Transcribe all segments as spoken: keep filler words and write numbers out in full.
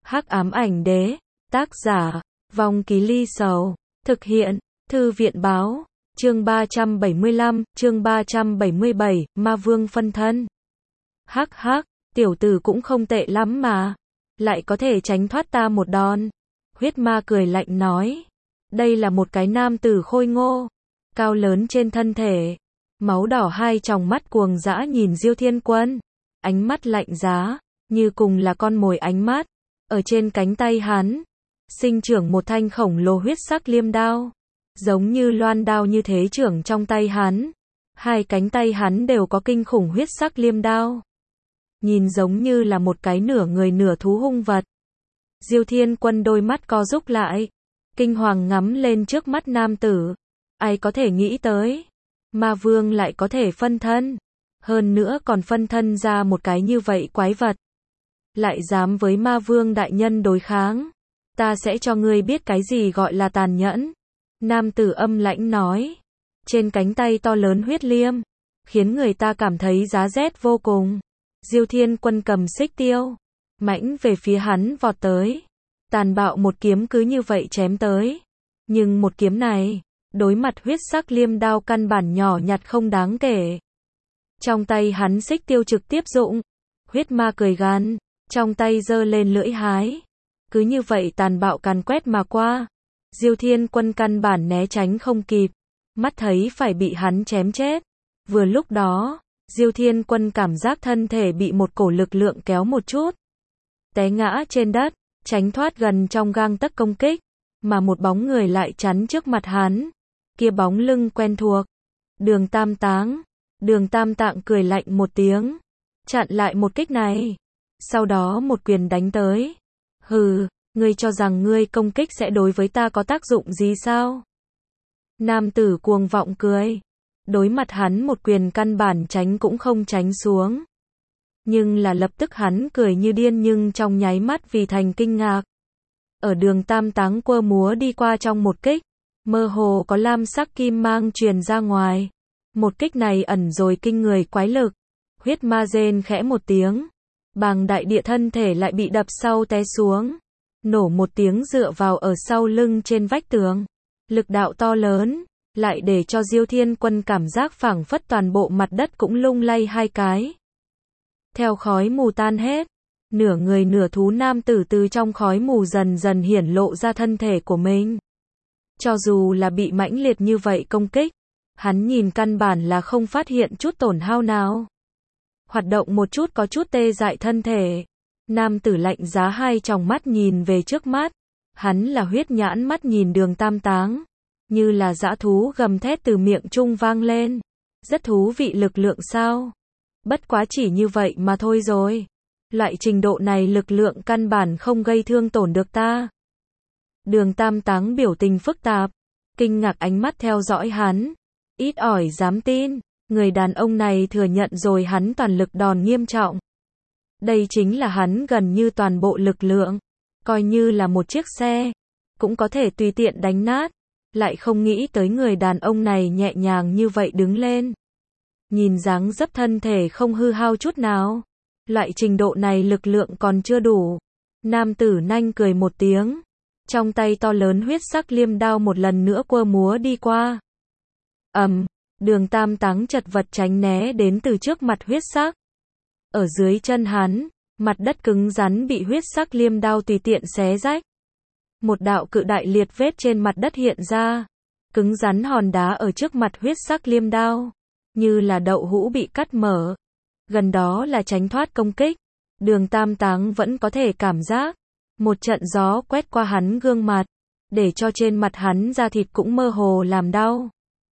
Hắc ám ảnh đế, tác giả, Vong Ký Ly Sầu, thực hiện, Thư viện báo, chương ba trăm bảy mươi lăm, chương ba trăm bảy mươi bảy, Ma Vương phân thân. Hắc hắc, tiểu tử cũng không tệ lắm mà, lại có thể tránh thoát ta một đòn. Huyết ma cười lạnh nói, đây là một cái nam tử khôi ngô, cao lớn trên thân thể, máu đỏ hai tròng mắt cuồng dã nhìn Diêu Thiên Quân, ánh mắt lạnh giá, như cùng là con mồi ánh mắt. Ở trên cánh tay hắn, sinh trưởng một thanh khổng lồ huyết sắc liêm đao, giống như loan đao như thế trưởng trong tay hắn. Hai cánh tay hắn đều có kinh khủng huyết sắc liêm đao, nhìn giống như là một cái nửa người nửa thú hung vật. Diêu Thiên Quân đôi mắt co rúm lại, kinh hoàng ngắm lên trước mắt nam tử. Ai có thể nghĩ tới, ma vương lại có thể phân thân, hơn nữa còn phân thân ra một cái như vậy quái vật. Lại dám với ma vương đại nhân đối kháng, ta sẽ cho ngươi biết cái gì gọi là tàn nhẫn. Nam tử âm lãnh nói, trên cánh tay to lớn huyết liêm, khiến người ta cảm thấy giá rét vô cùng. Diêu Thiên Quân cầm xích tiêu, mãnh về phía hắn vọt tới, tàn bạo một kiếm cứ như vậy chém tới. Nhưng một kiếm này, đối mặt huyết sắc liêm đao căn bản nhỏ nhặt không đáng kể. Trong tay hắn xích tiêu trực tiếp dụng, huyết ma cười gằn, trong tay giơ lên lưỡi hái, cứ như vậy tàn bạo càn quét mà qua. Diêu Thiên Quân căn bản né tránh không kịp, mắt thấy phải bị hắn chém chết. Vừa lúc đó, Diêu Thiên Quân cảm giác thân thể bị một cổ lực lượng kéo một chút, té ngã trên đất, tránh thoát gần trong gang tấc công kích, mà một bóng người lại chắn trước mặt hắn. Kia bóng lưng quen thuộc, Đường Tam Táng. Đường Tam Tạng cười lạnh một tiếng, chặn lại một kích này, sau đó một quyền đánh tới. Hừ, ngươi cho rằng ngươi công kích sẽ đối với ta có tác dụng gì sao? Nam tử cuồng vọng cười, đối mặt hắn một quyền căn bản tránh cũng không tránh xuống. Nhưng là lập tức hắn cười như điên, nhưng trong nháy mắt vì thành kinh ngạc. Ở Đường Tam Táng quơ múa đi qua trong một kích, mơ hồ có lam sắc kim mang truyền ra ngoài. Một kích này ẩn rồi kinh người quái lực. Huyết ma rên khẽ một tiếng, bàng đại địa thân thể lại bị đập sau té xuống, nổ một tiếng dựa vào ở sau lưng trên vách tường. Lực đạo to lớn, lại để cho Diêu Thiên Quân cảm giác phảng phất toàn bộ mặt đất cũng lung lay hai cái. Theo khói mù tan hết, nửa người nửa thú nam tử từ trong khói mù dần dần hiển lộ ra thân thể của mình. Cho dù là bị mãnh liệt như vậy công kích, hắn nhìn căn bản là không phát hiện chút tổn hao nào. Hoạt động một chút có chút tê dại thân thể. Nam tử lạnh giá hai tròng mắt nhìn về trước mắt. Hắn là huyết nhãn mắt nhìn Đường Tam Táng, như là dã thú gầm thét từ miệng trung vang lên. Rất thú vị lực lượng sao? Bất quá chỉ như vậy mà thôi rồi. Loại trình độ này lực lượng căn bản không gây thương tổn được ta. Đường Tam Táng biểu tình phức tạp, kinh ngạc ánh mắt theo dõi hắn. Ít ỏi dám tin, người đàn ông này thừa nhận rồi hắn toàn lực đòn nghiêm trọng. Đây chính là hắn gần như toàn bộ lực lượng, coi như là một chiếc xe, cũng có thể tùy tiện đánh nát. Lại không nghĩ tới người đàn ông này nhẹ nhàng như vậy đứng lên. Nhìn dáng dấp thân thể không hư hao chút nào. Loại trình độ này lực lượng còn chưa đủ. Nam tử nanh cười một tiếng, trong tay to lớn huyết sắc liêm đao một lần nữa quơ múa đi qua. Ầm, um, Đường Tam Táng chật vật tránh né đến từ trước mặt huyết sắc. Ở dưới chân hắn, mặt đất cứng rắn bị huyết sắc liêm đao tùy tiện xé rách. Một đạo cự đại liệt vết trên mặt đất hiện ra, cứng rắn hòn đá ở trước mặt huyết sắc liêm đao, như là đậu hũ bị cắt mở. Gần đó là tránh thoát công kích, Đường Tam Táng vẫn có thể cảm giác một trận gió quét qua hắn gương mặt, để cho trên mặt hắn da thịt cũng mơ hồ làm đau.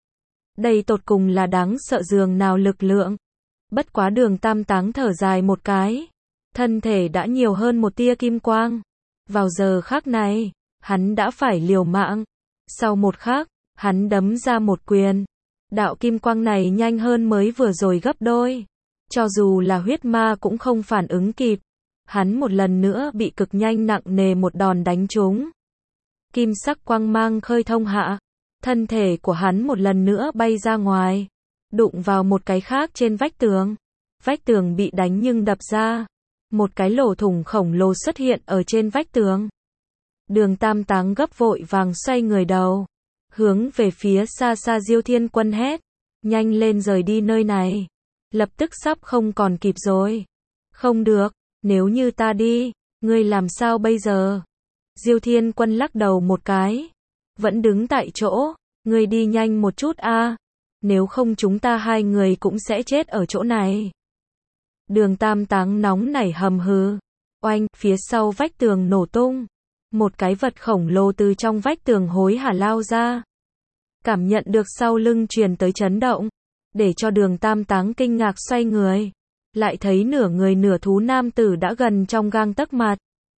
Đây tột cùng là đáng sợ dường nào lực lượng. Bất quá Đường Tam Táng thở dài một cái, thân thể đã nhiều hơn một tia kim quang. Vào giờ khắc này, hắn đã phải liều mạng. Sau một khắc, hắn đấm ra một quyền. Đạo kim quang này nhanh hơn mới vừa rồi gấp đôi. Cho dù là huyết ma cũng không phản ứng kịp. Hắn một lần nữa bị cực nhanh nặng nề một đòn đánh trúng. Kim sắc quang mang khơi thông hạ, thân thể của hắn một lần nữa bay ra ngoài, đụng vào một cái khác trên vách tường. Vách tường bị đánh nhưng đập ra. một cái lỗ thủng khổng lồ xuất hiện ở trên vách tường. Đường Tam Táng gấp vội vàng xoay người đầu, hướng về phía xa xa Diêu Thiên Quân hét, nhanh lên rời đi nơi này, lập tức sắp không còn kịp rồi. Không được, nếu như ta đi, ngươi làm sao bây giờ? Diêu Thiên Quân lắc đầu một cái, vẫn đứng tại chỗ, ngươi đi nhanh một chút a, nếu không chúng ta hai người cũng sẽ chết ở chỗ này. Đường Tam Táng nóng nảy hầm hừ, oanh, phía sau vách tường nổ tung, một cái vật khổng lồ từ trong vách tường hối hả lao ra. Cảm nhận được sau lưng truyền tới chấn động, để cho Đường Tam Táng kinh ngạc xoay người, lại thấy nửa người nửa thú nam tử đã gần trong gang tấc mặt.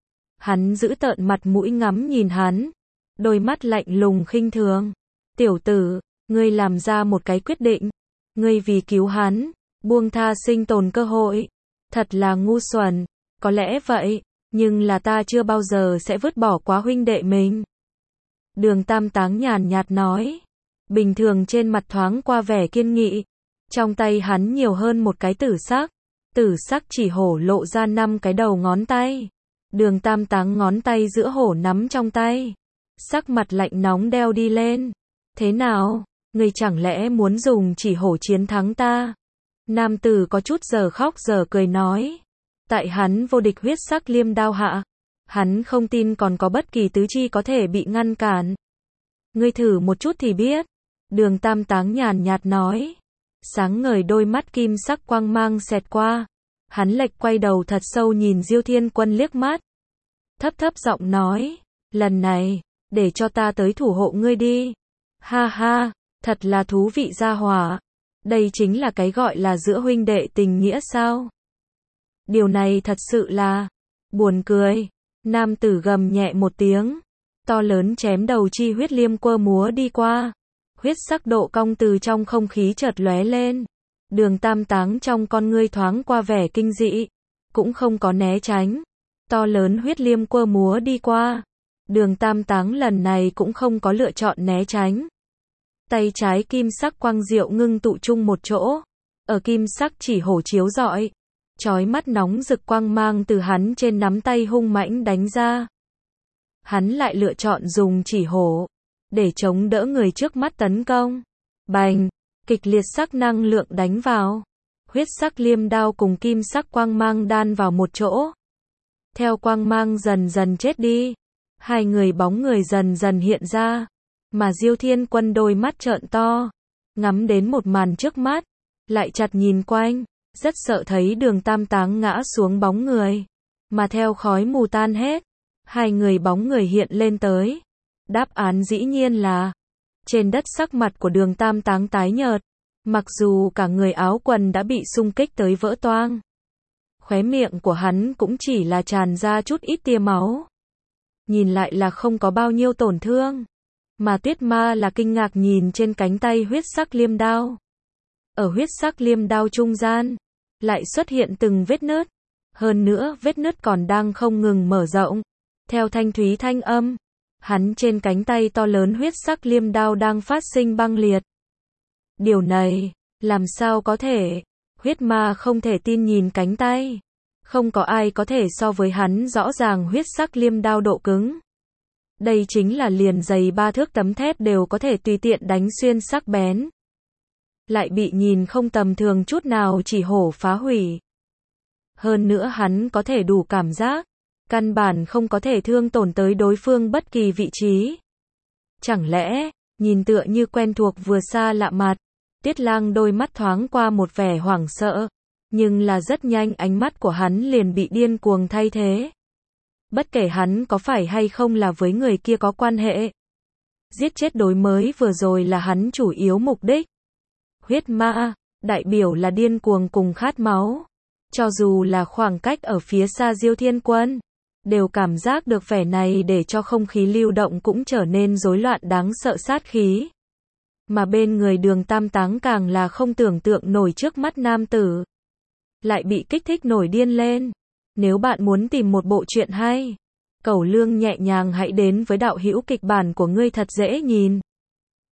Hắn giữ tợn mặt mũi ngắm nhìn hắn, đôi mắt lạnh lùng khinh thường. Tiểu tử, ngươi làm ra một cái quyết định, ngươi vì cứu hắn, buông tha sinh tồn cơ hội, thật là ngu xuẩn. Có lẽ vậy, nhưng là ta chưa bao giờ sẽ vứt bỏ quá huynh đệ mình. Đường Tam Táng nhàn nhạt nói, bình thường trên mặt thoáng qua vẻ kiên nghị, trong tay hắn nhiều hơn một cái tử sắc, tử sắc chỉ hổ lộ ra năm cái đầu ngón tay. Đường Tam Táng ngón tay giữa hổ nắm trong tay, sắc mặt lạnh nóng đeo đi lên. Thế nào, ngươi chẳng lẽ muốn dùng chỉ hổ chiến thắng ta? Nam tử có chút giờ khóc giờ cười nói, tại hắn vô địch huyết sắc liêm đao hạ, hắn không tin còn có bất kỳ tứ chi có thể bị ngăn cản. Ngươi thử một chút thì biết. Đường Tam Táng nhàn nhạt nói, sáng ngời đôi mắt kim sắc quang mang xẹt qua, hắn lệch quay đầu thật sâu nhìn Diêu Thiên Quân liếc mắt, thấp thấp giọng nói, lần này, để cho ta tới thủ hộ ngươi đi. Ha ha, thật là thú vị gia hỏa. Đây chính là cái gọi là giữa huynh đệ tình nghĩa sao? Điều này thật sự là buồn cười. Nam tử gầm nhẹ một tiếng, to lớn chém đầu chi huyết liêm quơ múa đi qua. Huyết sắc độ cong từ trong không khí chợt lóe lên. Đường Tam Táng trong con ngươi thoáng qua vẻ kinh dị, cũng không có né tránh. To lớn huyết liêm quơ múa đi qua. Đường Tam Táng lần này cũng không có lựa chọn né tránh. Tay trái kim sắc quang diệu ngưng tụ chung một chỗ, ở kim sắc chỉ hổ chiếu rọi, chói mắt nóng rực quang mang từ hắn trên nắm tay hung mãnh đánh ra. Hắn lại lựa chọn dùng chỉ hổ để chống đỡ người trước mắt tấn công. Bành, kịch liệt sắc năng lượng đánh vào, huyết sắc liêm đao cùng kim sắc quang mang đan vào một chỗ. Theo quang mang dần dần chết đi, hai người bóng người dần dần hiện ra. Mà Diêu Thiên Quân đôi mắt trợn to, ngắm đến một màn trước mắt, lại chặt nhìn quanh, rất sợ thấy Đường Tam Táng ngã xuống bóng người. Mà theo khói mù tan hết, hai người bóng người hiện lên tới. Đáp án dĩ nhiên là, trên đất sắc mặt của Đường Tam Táng tái nhợt, mặc dù cả người áo quần đã bị xung kích tới vỡ toang. Khóe miệng của hắn cũng chỉ là tràn ra chút ít tia máu. Nhìn lại là không có bao nhiêu tổn thương. Mà Tuyết Ma là kinh ngạc nhìn trên cánh tay huyết sắc liêm đao. Ở huyết sắc liêm đao trung gian, lại xuất hiện từng vết nứt. Hơn nữa vết nứt còn đang không ngừng mở rộng. Theo thanh thúy thanh âm, hắn trên cánh tay to lớn huyết sắc liêm đao đang phát sinh băng liệt. Điều này, làm sao có thể? Huyết Ma không thể tin nhìn cánh tay. Không có ai có thể so với hắn rõ ràng huyết sắc liêm đao độ cứng. Đây chính là liền dày ba thước tấm thép đều có thể tùy tiện đánh xuyên sắc bén. Lại bị nhìn không tầm thường chút nào chỉ hổ phá hủy. Hơn nữa hắn có thể đủ cảm giác, căn bản không có thể thương tổn tới đối phương bất kỳ vị trí. Chẳng lẽ, nhìn tựa như quen thuộc vừa xa lạ mặt, Tiết Lang đôi mắt thoáng qua một vẻ hoảng sợ, nhưng là rất nhanh ánh mắt của hắn liền bị điên cuồng thay thế. Bất kể hắn có phải hay không là với người kia có quan hệ. Giết chết đối mới vừa rồi là hắn chủ yếu mục đích. Huyết ma, đại biểu là điên cuồng cùng khát máu. Cho dù là khoảng cách ở phía xa Diêu Thiên Quân, đều cảm giác được vẻ này để cho không khí lưu động cũng trở nên rối loạn đáng sợ sát khí. Mà bên người Đường Tam Táng càng là không tưởng tượng nổi trước mắt nam tử. Lại bị kích thích nổi điên lên. Nếu bạn muốn tìm một bộ truyện hay, Cẩu Lương nhẹ nhàng hãy đến với đạo hữu kịch bản của ngươi thật dễ nhìn.